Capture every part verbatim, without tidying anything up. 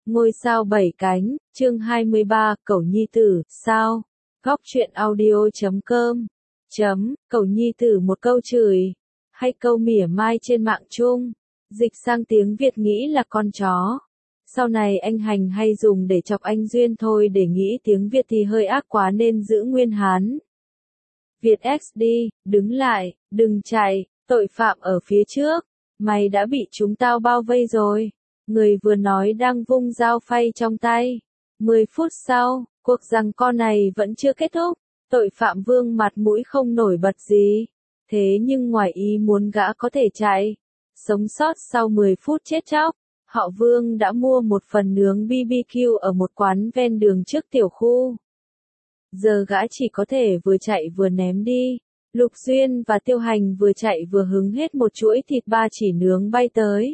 Ngôi sao bảy cánh, chương hai mươi ba, Cẩu Nhi Tử, sao? Góc truyện audio chấm com chấm, Cẩu Nhi Tử một câu chửi, hay câu mỉa mai trên mạng chung, dịch sang tiếng Việt nghĩ là con chó. Sau này anh Hành hay dùng để chọc anh Duyên thôi, để nghĩ tiếng Việt thì hơi ác quá nên giữ nguyên Hán. Việt X đi, đứng lại, đừng chạy, tội phạm ở phía trước, mày đã bị chúng tao bao vây rồi. Người vừa nói đang vung dao phay trong tay. Mười phút sau, cuộc giằng co này vẫn chưa kết thúc. Tội phạm Vương mặt mũi không nổi bật gì. Thế nhưng ngoài ý muốn gã có thể chạy. Sống sót sau mười phút chết chóc. Họ Vương đã mua một phần nướng bê bê kiu ở một quán ven đường trước tiểu khu. Giờ gã chỉ có thể vừa chạy vừa ném đi. Lục Duyên và Tiêu Hành vừa chạy vừa hứng hết một chuỗi thịt ba chỉ nướng bay tới.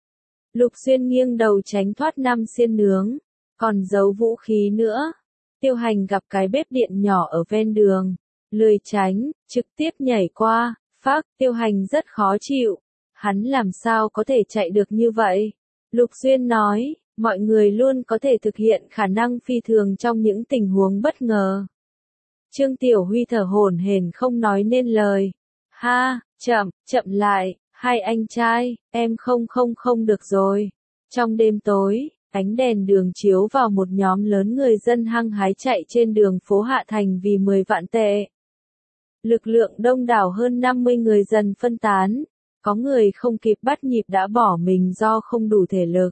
Lục Duyên nghiêng đầu tránh thoát năm xiên nướng, còn giấu vũ khí nữa. Tiêu Hành gặp cái bếp điện nhỏ ở ven đường, lười tránh, trực tiếp nhảy qua, phác. Tiêu Hành rất khó chịu, hắn làm sao có thể chạy được như vậy? Lục Duyên nói, mọi người luôn có thể thực hiện khả năng phi thường trong những tình huống bất ngờ. Trương Tiểu Huy thở hổn hển không nói nên lời. Ha, chậm, chậm lại. Hai anh trai, em không không không được rồi. Trong đêm tối, ánh đèn đường chiếu vào một nhóm lớn người dân hăng hái chạy trên đường phố Hạ Thành vì mười vạn tệ. Lực lượng đông đảo hơn năm mươi người dần phân tán, có người không kịp bắt nhịp đã bỏ mình do không đủ thể lực.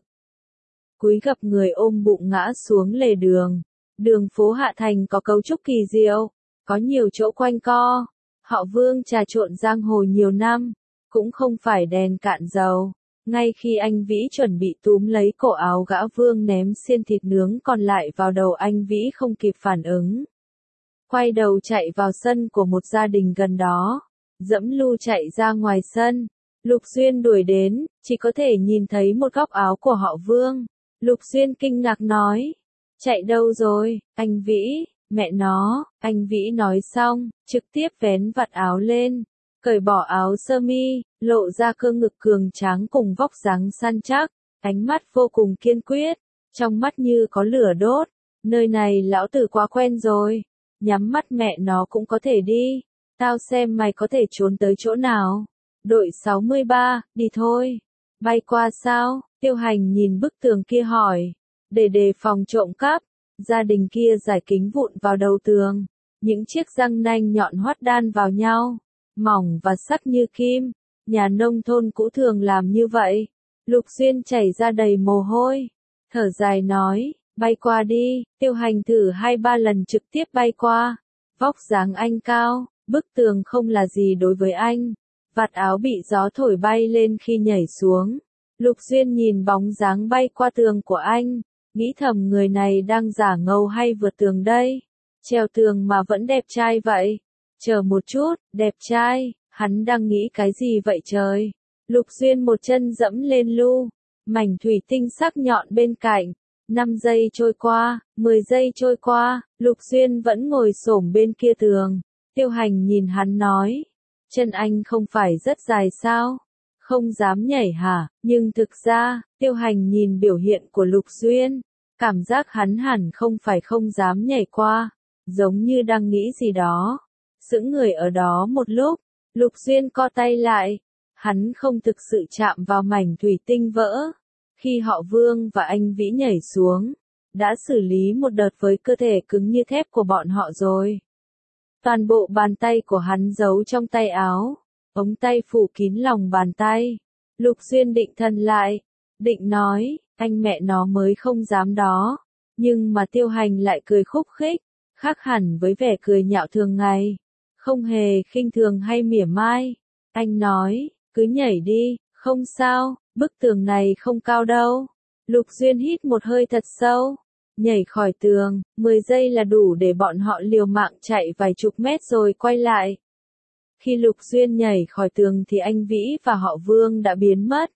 Cúi gập người ôm bụng ngã xuống lề đường. Đường phố Hạ Thành có cấu trúc kỳ diệu, có nhiều chỗ quanh co. Họ Vương trà trộn giang hồ nhiều năm. Cũng không phải đèn cạn dầu. Ngay khi anh Vĩ chuẩn bị túm lấy cổ áo gã Vương ném xiên thịt nướng còn lại vào đầu anh Vĩ không kịp phản ứng. Quay đầu chạy vào sân của một gia đình gần đó. Dẫm lu chạy ra ngoài sân. Lục Duyên đuổi đến, chỉ có thể nhìn thấy một góc áo của họ Vương. Lục Duyên kinh ngạc nói. Chạy đâu rồi, anh Vĩ, mẹ nó, anh Vĩ nói xong, trực tiếp vén vạt áo lên. Cởi bỏ áo sơ mi, lộ ra cơ ngực cường tráng cùng vóc dáng săn chắc, ánh mắt vô cùng kiên quyết, trong mắt như có lửa đốt. Nơi này lão tử quá quen rồi, nhắm mắt mẹ nó cũng có thể đi, tao xem mày có thể trốn tới chỗ nào. Đội sáu mươi ba, đi thôi. Bay qua sao? Tiêu Hành nhìn bức tường kia hỏi, để đề phòng trộm cắp. Gia đình kia giải kính vụn vào đầu tường, những chiếc răng nanh nhọn hoắt đan vào nhau. Mỏng và sắc như kim, nhà nông thôn cũ thường làm như vậy. Lục Duyên chảy ra đầy mồ hôi, thở dài nói, bay qua đi. Tiêu Hành thử hai ba lần trực tiếp bay qua. Vóc dáng anh cao, bức tường không là gì đối với anh. Vạt áo bị gió thổi bay lên khi nhảy xuống. Lục Duyên nhìn bóng dáng bay qua tường của anh, nghĩ thầm người này đang giả ngầu hay vượt tường đây. Trèo tường mà vẫn đẹp trai vậy. Chờ một chút, đẹp trai, hắn đang nghĩ cái gì vậy trời? Lục Duyên một chân dẫm lên lu, mảnh thủy tinh sắc nhọn bên cạnh. Năm giây trôi qua, mười giây trôi qua, Lục Duyên vẫn ngồi xổm bên kia tường. Tiêu Hành nhìn hắn nói, chân anh không phải rất dài sao? Không dám nhảy hả? Nhưng thực ra, Tiêu Hành nhìn biểu hiện của Lục Duyên, cảm giác hắn hẳn không phải không dám nhảy qua, giống như đang nghĩ gì đó. Sững người ở đó một lúc, Lục Duyên co tay lại, hắn không thực sự chạm vào mảnh thủy tinh vỡ. Khi họ Vương và anh Vĩ nhảy xuống, đã xử lý một đợt với cơ thể cứng như thép của bọn họ rồi. Toàn bộ bàn tay của hắn giấu trong tay áo, ống tay phủ kín lòng bàn tay. Lục Duyên định thần lại, định nói, anh mẹ nó mới không dám đó. Nhưng mà Tiêu Hành lại cười khúc khích, khác hẳn với vẻ cười nhạo thường ngày. Không hề khinh thường hay mỉa mai. Anh nói, cứ nhảy đi, không sao, bức tường này không cao đâu. Lục Duyên hít một hơi thật sâu, nhảy khỏi tường, mười giây là đủ để bọn họ liều mạng chạy vài chục mét rồi quay lại. Khi Lục Duyên nhảy khỏi tường thì anh Vĩ và họ Vương đã biến mất.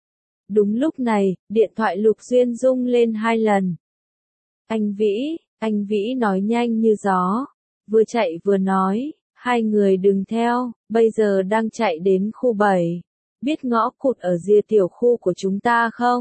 Đúng lúc này, điện thoại Lục Duyên rung lên hai lần. Anh Vĩ, anh Vĩ nói nhanh như gió, vừa chạy vừa nói. Hai người đừng theo, bây giờ đang chạy đến khu bảy. Biết ngõ cụt ở rìa tiểu khu của chúng ta không?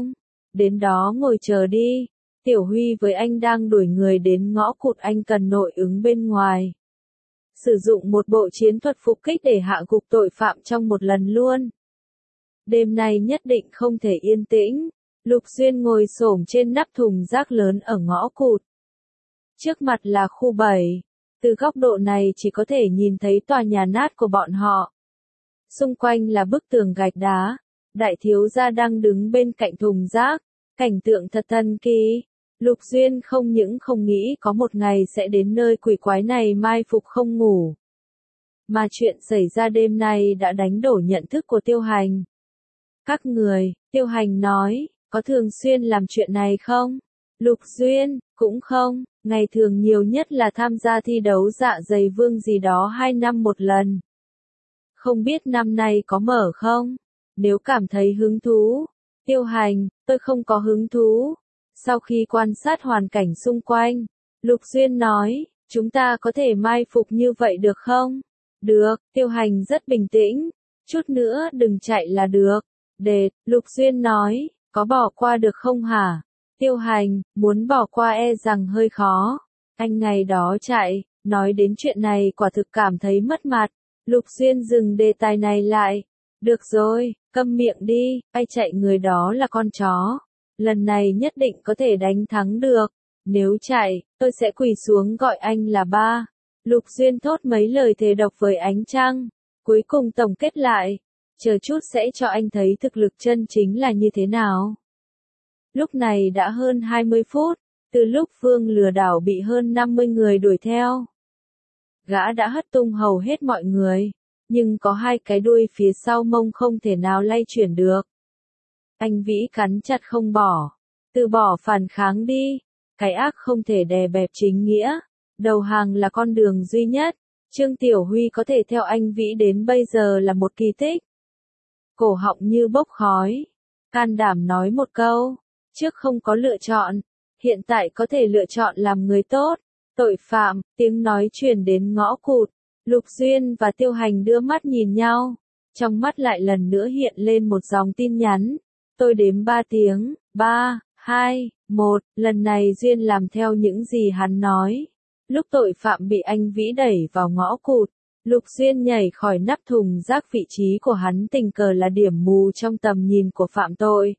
đến đó ngồi chờ đi. Tiểu Huy với anh đang đuổi người đến ngõ cụt, anh cần nội ứng bên ngoài. Sử dụng một bộ chiến thuật phục kích để hạ gục tội phạm trong một lần luôn. Đêm nay nhất định không thể yên tĩnh. Lục Duyên ngồi xổm trên nắp thùng rác lớn ở ngõ cụt. Trước mặt là khu bảy. Từ góc độ này chỉ có thể nhìn thấy tòa nhà nát của bọn họ. Xung quanh là bức tường gạch đá. Đại thiếu gia đang đứng bên cạnh thùng rác. Cảnh tượng thật thần kỳ. Lục Duyên không những không nghĩ có một ngày sẽ đến nơi quỷ quái này mai phục không ngủ. Mà chuyện xảy ra đêm nay đã đánh đổ nhận thức của Tiêu Hành. Các người, Tiêu Hành nói, có thường xuyên làm chuyện này không? Lục Duyên, cũng không, ngày thường nhiều nhất là tham gia thi đấu dạ dày vương gì đó hai năm một lần. Không biết năm nay có mở không? Nếu cảm thấy hứng thú. Tiêu Hành, tôi không có hứng thú. Sau khi quan sát hoàn cảnh xung quanh, Lục Duyên nói, chúng ta có thể mai phục như vậy được không? Được, Tiêu Hành rất bình tĩnh. Chút nữa đừng chạy là được. Đệt, Lục Duyên nói, có bỏ qua được không hả? Tiêu Hành, muốn bỏ qua e rằng hơi khó. Anh ngày đó chạy, nói đến chuyện này quả thực cảm thấy mất mặt. Lục Duyên dừng đề tài này lại. Được rồi, câm miệng đi, ai chạy người đó là con chó. Lần này nhất định có thể đánh thắng được. Nếu chạy, tôi sẽ quỳ xuống gọi anh là ba. Lục Duyên thốt mấy lời thề độc với ánh trăng. Cuối cùng tổng kết lại. Chờ chút sẽ cho anh thấy thực lực chân chính là như thế nào. Lúc này đã hơn hai mươi phút, từ lúc Vương lừa đảo bị hơn năm mươi người đuổi theo. Gã đã hất tung hầu hết mọi người, nhưng có hai cái đuôi phía sau mông không thể nào lay chuyển được. Anh Vĩ cắn chặt không bỏ, từ bỏ phản kháng đi, cái ác không thể đè bẹp chính nghĩa, đầu hàng là con đường duy nhất. Trương Tiểu Huy có thể theo anh Vĩ đến bây giờ là một kỳ tích. Cổ họng như bốc khói, can đảm nói một câu, trước không có lựa chọn, hiện tại có thể lựa chọn làm người tốt. Tội phạm, tiếng nói truyền đến ngõ cụt, Lục Duyên và Tiêu Hành đưa mắt nhìn nhau, trong mắt lại lần nữa hiện lên một dòng tin nhắn. Tôi đếm ba tiếng, ba, hai, một, lần này Duyên làm theo những gì hắn nói. Lúc tội phạm bị anh Vĩ đẩy vào ngõ cụt, Lục Duyên nhảy khỏi nắp thùng rác, vị trí của hắn tình cờ là điểm mù trong tầm nhìn của phạm tội.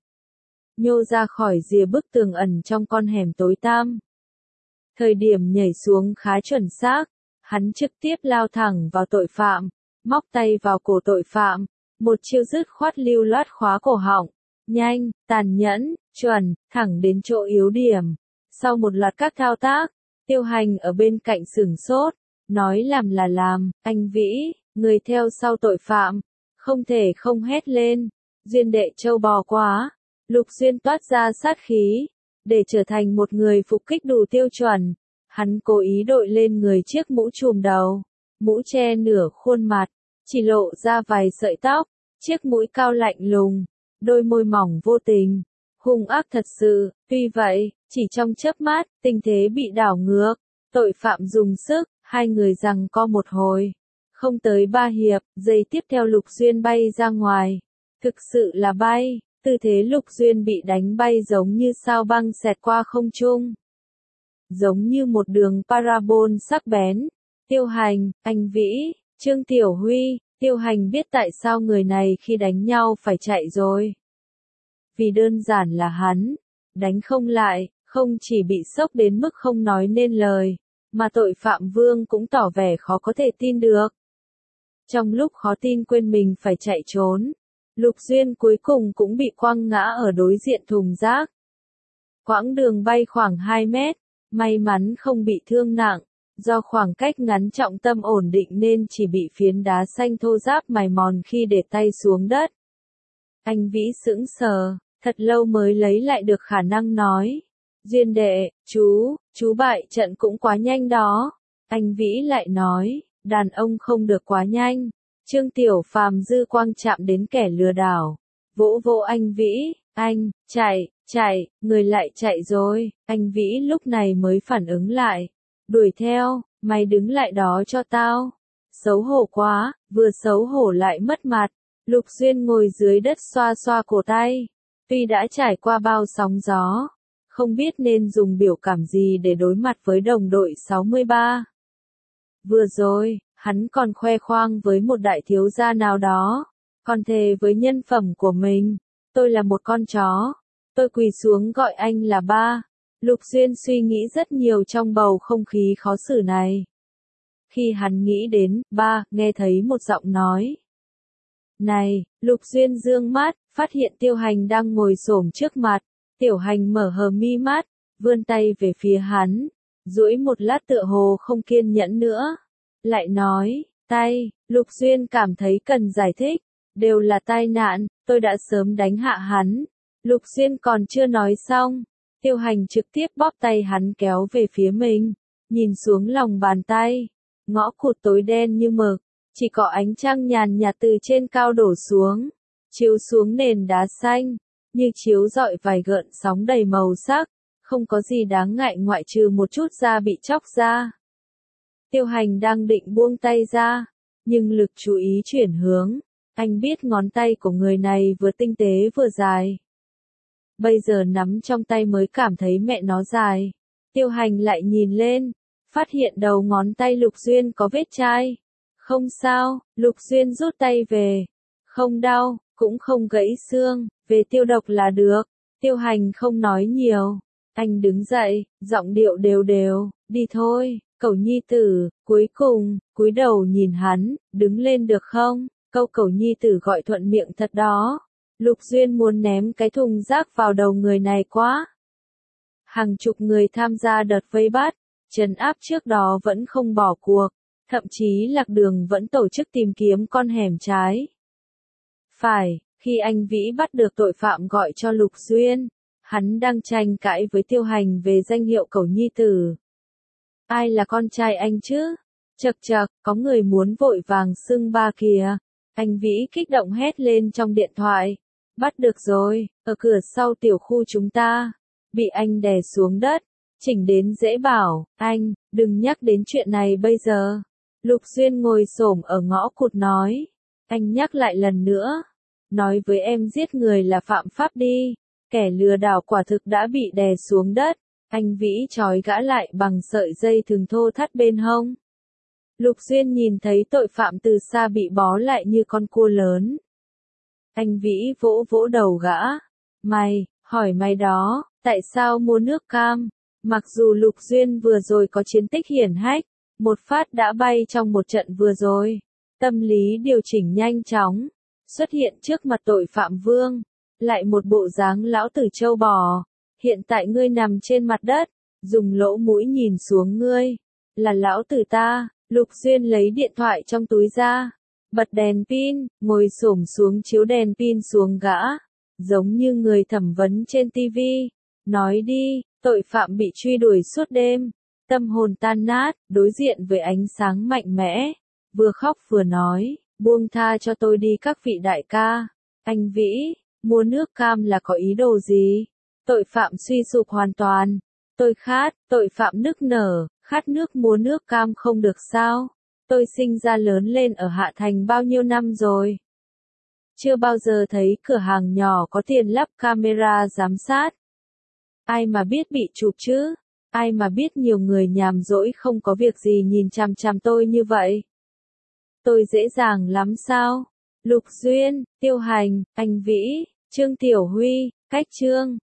Nhô ra khỏi rìa bức tường ẩn trong con hẻm tối tăm. Thời điểm nhảy xuống khá chuẩn xác, hắn trực tiếp lao thẳng vào tội phạm, móc tay vào cổ tội phạm, một chiêu dứt khoát lưu loát khóa cổ họng, nhanh, tàn nhẫn, chuẩn, thẳng đến chỗ yếu điểm. Sau một loạt các thao tác, Tiêu Hành ở bên cạnh sửng sốt, nói làm là làm, anh Vĩ, người theo sau tội phạm, không thể không hét lên, Duyên đệ trâu bò quá. Lục Duyên toát ra sát khí, để trở thành một người phục kích đủ tiêu chuẩn, hắn cố ý đội lên người chiếc mũ trùm đầu, mũ che nửa khuôn mặt, chỉ lộ ra vài sợi tóc, chiếc mũi cao lạnh lùng, đôi môi mỏng vô tình, hung ác thật sự. Tuy vậy, chỉ trong chớp mắt, tình thế bị đảo ngược, tội phạm dùng sức, hai người giằng co một hồi, không tới ba hiệp, giây tiếp theo Lục Duyên bay ra ngoài, thực sự là bay. Tư thế Lục Duyên bị đánh bay giống như sao băng xẹt qua không trung. Giống như một đường parabol sắc bén. Tiêu Hành, anh Vĩ, Trương Tiểu Huy, Tiêu Hành biết tại sao người này khi đánh nhau phải chạy rồi. Vì đơn giản là hắn, đánh không lại, không chỉ bị sốc đến mức không nói nên lời, mà tội phạm Vương cũng tỏ vẻ khó có thể tin được. Trong lúc khó tin quên mình phải chạy trốn, Lục Duyên cuối cùng cũng bị quăng ngã ở đối diện thùng rác. Quãng đường bay khoảng hai mét, may mắn không bị thương nặng, do khoảng cách ngắn trọng tâm ổn định nên chỉ bị phiến đá xanh thô ráp mài mòn khi để tay xuống đất. Anh Vĩ sững sờ, thật lâu mới lấy lại được khả năng nói. Duyên đệ, chú, chú bại trận cũng quá nhanh đó. Anh Vĩ lại nói, đàn ông không được quá nhanh. Trương Tiểu Phàm dư quang chạm đến kẻ lừa đảo, vỗ vỗ anh Vĩ, anh, chạy, chạy, người lại chạy rồi. Anh Vĩ lúc này mới phản ứng lại, đuổi theo, mày đứng lại đó cho tao. Xấu hổ quá, vừa xấu hổ lại mất mặt. Lục Duyên ngồi dưới đất xoa xoa cổ tay, Tuy đã trải qua bao sóng gió, không biết nên dùng biểu cảm gì để đối mặt với đồng đội sáu mươi ba. Vừa rồi, hắn còn khoe khoang với một đại thiếu gia nào đó, còn thề với nhân phẩm của mình, tôi là một con chó, tôi quỳ xuống gọi anh là ba. Lục Duyên suy nghĩ rất nhiều trong bầu không khí khó xử này. Khi hắn nghĩ đến ba, nghe thấy một giọng nói. Này, Lục Duyên dương mắt, phát hiện Tiêu Hành đang ngồi xổm trước mặt. Tiểu Hành mở hờ mi mắt, vươn tay về phía hắn, duỗi một lát tựa hồ không kiên nhẫn nữa. Lại nói, tay, Lục Duyên cảm thấy cần giải thích, đều là tai nạn, tôi đã sớm đánh hạ hắn. Lục Duyên còn chưa nói xong, Tiêu Hành trực tiếp bóp tay hắn kéo về phía mình, nhìn xuống lòng bàn tay, ngõ cụt tối đen như mực, chỉ có ánh trăng nhàn nhạt từ trên cao đổ xuống, chiếu xuống nền đá xanh, như chiếu rọi vài gợn sóng đầy màu sắc, không có gì đáng ngại ngoại trừ một chút da bị chóc ra. Tiêu Hành đang định buông tay ra, nhưng lực chú ý chuyển hướng, anh biết ngón tay của người này vừa tinh tế vừa dài. Bây giờ nắm trong tay mới cảm thấy mẹ nó dài. Tiêu Hành lại nhìn lên, phát hiện đầu ngón tay Lục Duyên có vết chai. Không sao, Lục Duyên rút tay về. Không đau, cũng không gãy xương, về tiêu độc là được. Tiêu Hành không nói nhiều. Anh đứng dậy, giọng điệu đều đều, đi thôi, cẩu nhi tử, cuối cùng, cúi đầu nhìn hắn, đứng lên được không? Câu cẩu nhi tử gọi thuận miệng thật đó. Lục Duyên muốn ném cái thùng rác vào đầu người này quá. Hàng chục người tham gia đợt vây bắt, trấn áp trước đó vẫn không bỏ cuộc, thậm chí Lạc Đường vẫn tổ chức tìm kiếm con hẻm trái. Phải, khi anh Vĩ bắt được tội phạm gọi cho Lục Duyên, hắn đang tranh cãi với Tiêu Hành về danh hiệu cẩu nhi tử. Ai là con trai anh chứ? Chậc chậc, có người muốn vội vàng xưng ba kìa. Anh Vĩ kích động hét lên trong điện thoại. Bắt được rồi, ở cửa sau tiểu khu chúng ta. Bị anh đè xuống đất. Chỉnh đến dễ bảo, anh, đừng nhắc đến chuyện này bây giờ. Lục Duyên ngồi xổm ở ngõ cụt nói. Anh nhắc lại lần nữa. Nói với em giết người là phạm pháp đi. Kẻ lừa đảo quả thực đã bị đè xuống đất. Anh Vĩ trói gã lại bằng sợi dây thừng thô thắt bên hông. Lục Duyên nhìn thấy tội phạm từ xa bị bó lại như con cua lớn. Anh Vĩ vỗ vỗ đầu gã. Mày, hỏi mày đó, tại sao mua nước cam? Mặc dù Lục Duyên vừa rồi có chiến tích hiển hách, một phát đã bay trong một trận vừa rồi. Tâm lý điều chỉnh nhanh chóng, xuất hiện trước mặt tội phạm vương. Lại một bộ dáng lão tử trâu bò. Hiện tại ngươi nằm trên mặt đất, dùng lỗ mũi nhìn xuống ngươi. Là lão tử ta. Lục Duyên lấy điện thoại trong túi ra, bật đèn pin, ngồi xổm xuống chiếu đèn pin xuống gã, giống như người thẩm vấn trên ti vi. Nói đi, tội phạm bị truy đuổi suốt đêm, tâm hồn tan nát, đối diện với ánh sáng mạnh mẽ, vừa khóc vừa nói, buông tha cho tôi đi các vị đại ca. Anh Vĩ, mua nước cam là có ý đồ gì? Tội phạm suy sụp hoàn toàn. Tôi khát, tội phạm nức nở. Khát nước mua nước cam không được sao? Tôi sinh ra lớn lên ở Hạ Thành bao nhiêu năm rồi. Chưa bao giờ thấy cửa hàng nhỏ có tiền lắp camera giám sát. Ai mà biết bị chụp chứ? Ai mà biết nhiều người nhàm rỗi không có việc gì nhìn chằm chằm tôi như vậy? Tôi dễ dàng lắm sao? Lục Duyên, Tiêu Hành, anh Vĩ, Trương Tiểu Huy, Cách Trương.